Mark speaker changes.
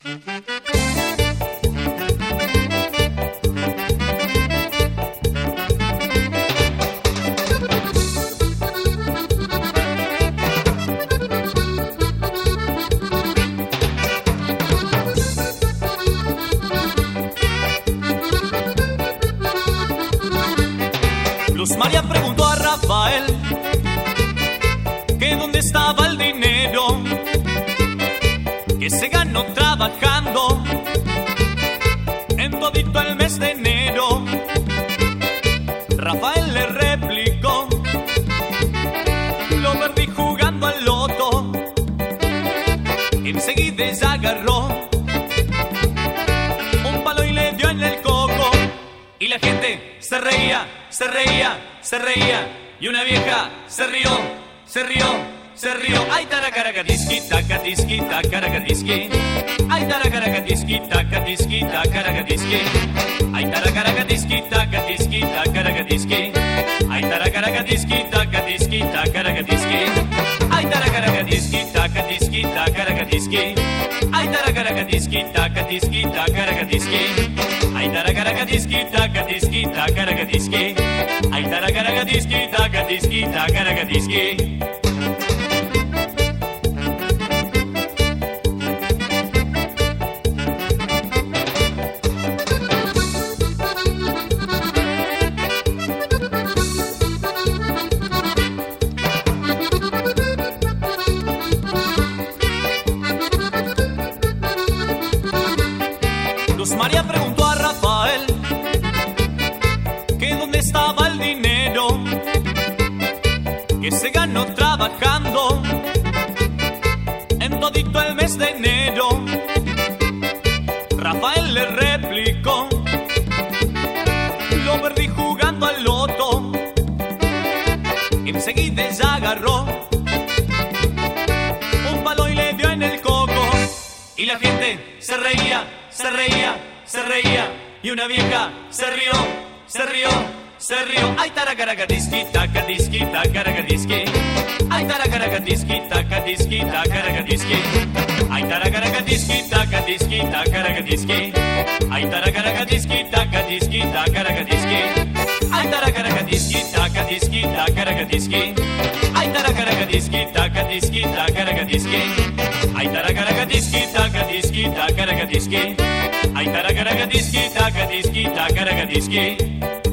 Speaker 1: Luz María preguntó a Rafael que dónde estaba el dinero que se ganó trabajando en todito el mes de enero. Rafael le replicó: lo perdí jugando al loto. Enseguida ella agarró un palo y le dio en el coco. Y la gente se reía, se reía, se reía. Y una vieja se rió, se rió, se rió. Ay, taracaracatiski, tacatiski, tacaracatiski. Ay, taracaracatiski, tacatiski, tacaracatiski. Ay, taracaracatiski, tacatiski, tacaracatiski. Ay, taracaracatiski, tacatiski, tacaracatiski. Ay, taracaracatiski, tacatiski, tacaracatiski. Ay, taracaracatiski, tacatiski, tacaracatiski. Ay, taracaracatiski, tacatiski, tacaracatiski. Ay, taracaracatiski, tacatiski, tacaracatiski. Luz María preguntó a Rafael que dónde estaba el dinero que se ganó trabajando en todito el mes de enero. Rafael le replicó: lo perdí jugando al loto. Enseguida ella agarró un palo y le dio en el coco. Y la gente se reía, se reía, se reía. Y una vieja se rió, se rió, se rió. Ay, taracaracatiski, tacatiski, tacaracatiski. Ay, taracaracatiski, tacatiski, tacaracatiski. Ay, taracaracatiski, tacatiski, tacaracatiski. Ay, taracaracatiski, tacatiski, tacaracatiski. Ay, taracaracatiski, tacatiski, tacaracatiski. Ay, taracaracatiski, tacatiski, tacaracatiski. Ay, taracaracatiski, tacatiski, tacaracatiski. Ay, taracaracatiski, tacatiski, tacaracatiski.